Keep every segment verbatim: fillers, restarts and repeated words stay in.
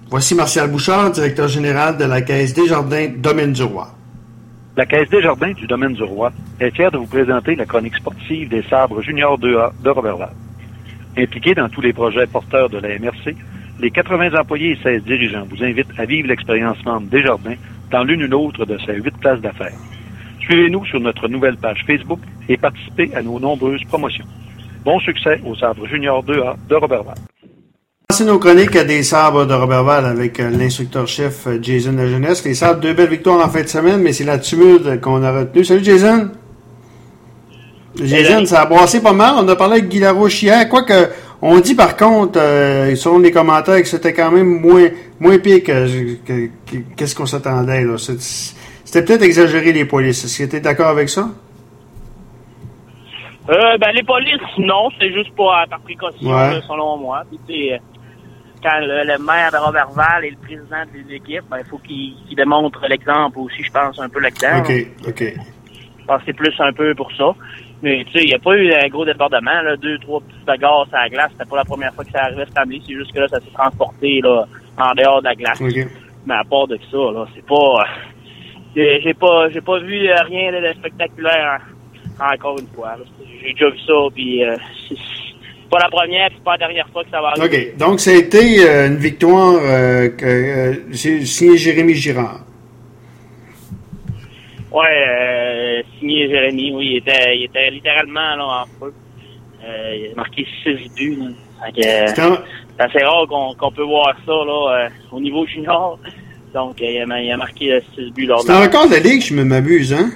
Voici Martial Bouchard, directeur général de la Caisse Desjardins Domaine du Roi. La Caisse Desjardins du Domaine du Roi est fière de vous présenter la chronique sportive des Sabres Junior deux A de Roberval. Impliqués dans tous les projets porteurs de la M R C, les quatre-vingts employés et seize dirigeants vous invitent à vivre l'expérience membre Desjardins dans l'une ou l'autre de ces huit places d'affaires. Suivez-nous sur notre nouvelle page Facebook et participez à nos nombreuses promotions. Bon succès aux Sabres Junior deux A de Roberval. C'est nos chroniques des Sabres de Roberval avec l'instructeur-chef Jason Lajeunesse. Les Sabres, deux belles victoires en fin de semaine, mais c'est la tumulte qu'on a retenue. Salut Jason! Jason, ça a brassé pas mal. On a parlé avec Guy Larouche hier. Quoique, on dit par contre, euh, selon les commentaires, que c'était quand même moins, moins pire que, que, que qu'est-ce qu'on s'attendait, là. C'était peut-être exagéré, les polices. Est-ce que tu es d'accord avec ça? Euh, ben, les polices, non. C'est juste pas par précaution, ouais. là, selon moi. Puis, c'est, quand le, le maire de Roberval et le président des équipes, ben, il faut qu'ils qu'ils démontrent l'exemple aussi, je pense, un peu là-dedans. OK, OK. Je pense que c'est plus un peu pour ça. Mais, tu sais, il n'y a pas eu un gros débordement, là. Deux, trois petites bagarres sur la glace. C'était pas la première fois que ça arrivait cette année. C'est juste que là, ça s'est transporté, là, en dehors de la glace. Okay. Mais à part de ça, là, c'est pas, euh, j'ai pas, j'ai pas vu rien de spectaculaire, hein, encore une fois, là. J'ai déjà vu ça, puis euh, c'est pas la première, puis pas la dernière fois que ça va arriver. OK. Donc, ça a été euh, une victoire euh, que euh, c'est signé Jérémy Girard. Ouais, euh, signé Jérémy, oui, il était, il était littéralement là en feu. Euh, il a marqué six buts. Là. Donc, euh, c'est, un... c'est assez rare qu'on, qu'on peut voir ça là euh, au niveau junior. Donc, euh, il, a, il a marqué six buts lors de. C'est un record de ligue, je me m'abuse, hein?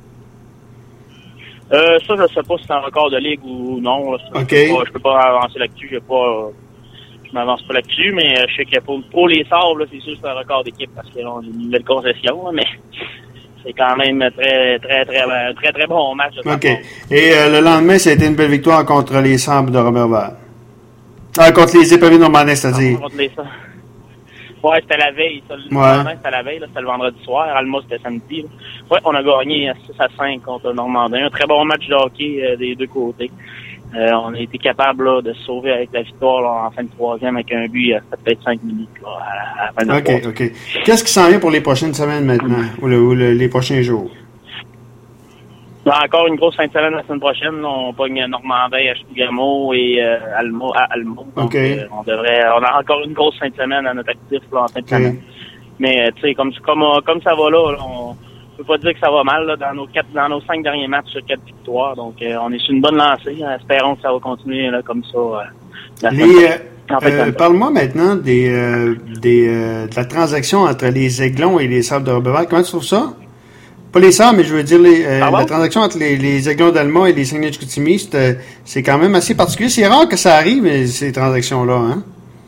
Euh, ça, je sais pas si c'est un record de ligue ou non. Là. OK. Je peux pas, je peux pas avancer là-dessus. Je pas, je m'avance pas là-dessus, mais je sais que pour, pour les Sabres, là, c'est sûr que c'est un record d'équipe parce que là, on a une nouvelle concession, là, mais c'est quand même très, très, très, très, très bon match. OK. Et euh, le lendemain, ça a été une belle victoire contre les Sabres de Roberval. Ah, contre les Épavés normandais, c'est-à-dire. Contre les Sabres. Ouais, c'était la veille. Ça, le ouais. lendemain, c'était la veille. Là, c'était le vendredi soir. Alma, c'était samedi. Là. Ouais, on a gagné six à cinq contre le Normandin. Un très bon match de hockey euh, des deux côtés. Euh, on a été capable là, de se sauver avec la victoire là, en fin de troisième avec un but à peut-être cinq minutes là, à la fin de OK, OK. Qu'est-ce qui s'en vient pour les prochaines semaines maintenant, ou, le, ou le, les prochains jours? Encore une grosse fin de semaine la semaine prochaine. Là, on pogne Normandin, Chibougamau et euh, Alma, à Alma. Donc, okay. euh, on devrait, on a encore une grosse fin de semaine à notre actif là, en fin de okay. semaine. Mais tu sais, comme, comme, comme ça va là, là on peut pas dire que ça va mal là, dans nos quatre, dans nos cinq derniers matchs sur quatre victoires. Donc, euh, on est sur une bonne lancée. Hein, espérons que ça va continuer là, comme ça. Euh, la les, euh, euh, parle-moi maintenant des, euh, des euh, de la transaction entre les Aiglons et les Sabres de Roberval. Comment tu trouves ça? Pas les Sabres, mais je veux dire les, euh, ah bon? La transaction entre les, les Aiglons d'Alma et les Saguenay-Chicoutimi, c'est, c'est quand même assez particulier. C'est rare que ça arrive, ces transactions-là, hein?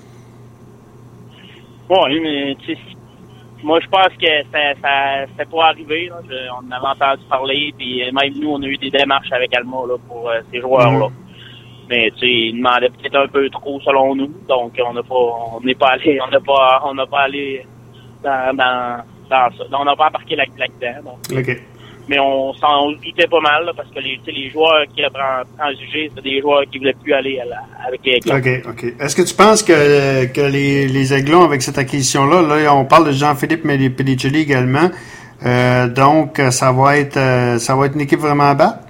Oui, mais tu sais, moi, je pense que ça, ça, c'était pas arrivé. Là. Je, on en avait entendu parler, puis même nous, on a eu des démarches avec Alma là, pour euh, ces joueurs-là. Mm-hmm. Mais tu sais, ils demandaient peut-être un peu trop selon nous, donc on n'a pas, on n'est pas allé, on n'a pas, on n'a pas allé dans, dans, dans ça. Donc, on n'a pas embarqué là-dedans. Donc, okay. Mais on s'en doutait pas mal là, parce que les, les joueurs qui avaient transigé, c'était des joueurs qui voulaient plus aller à la, avec les Aiglons. OK, OK. Est-ce que tu penses que, que les, les Aiglons, avec cette acquisition-là, là, on parle de Jean-Philippe Pellicelli également, euh, donc ça va être euh, ça va être une équipe vraiment à battre?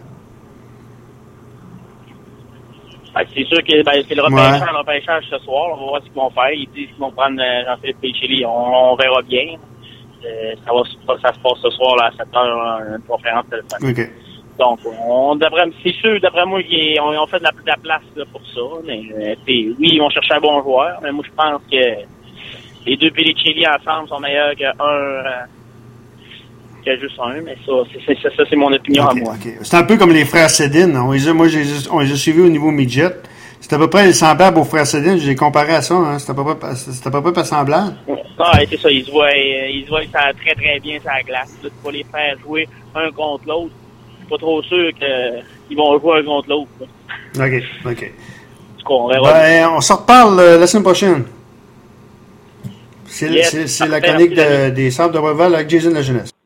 Ben, c'est sûr que ben, c'est le repêchage, ouais. le repêchage ce soir. On va voir ce qu'ils vont faire. Ils disent qu'ils vont prendre Jean-Philippe Pellicelli. On, on verra bien. Euh, ça, va, ça se passe ce soir là, à sept heures, une conférence téléphonique. Okay. Donc, on d'après, c'est sûr, d'après moi, ils ont, ils ont fait de la, de la place là, pour ça. Mais euh, oui, ils vont chercher un bon joueur, mais moi, je pense que les deux Pellicelli ensemble sont meilleurs qu'un euh, que juste un. Mais ça, c'est, c'est, ça, c'est mon opinion okay, à moi. Okay. C'est un peu comme les frères Sedin. On les a, moi, j'ai, on les a suivis au niveau midget. C'est à peu près semblable aux frères Sedin. Je les comparé à ça. Hein. C'est à peu près, c'est à peu près pas semblable. Ah, c'est ça. Ils se voient, ils se voient ça très, très bien sur la glace. Là, pour les faire jouer un contre l'autre, je suis pas trop sûr qu'ils vont jouer un contre l'autre. Là. OK, OK. On, verra ben, on se reparle euh, la semaine prochaine. C'est, yes, c'est, c'est la chronique de, des Sabres de Roberval avec Jason Lajeunesse.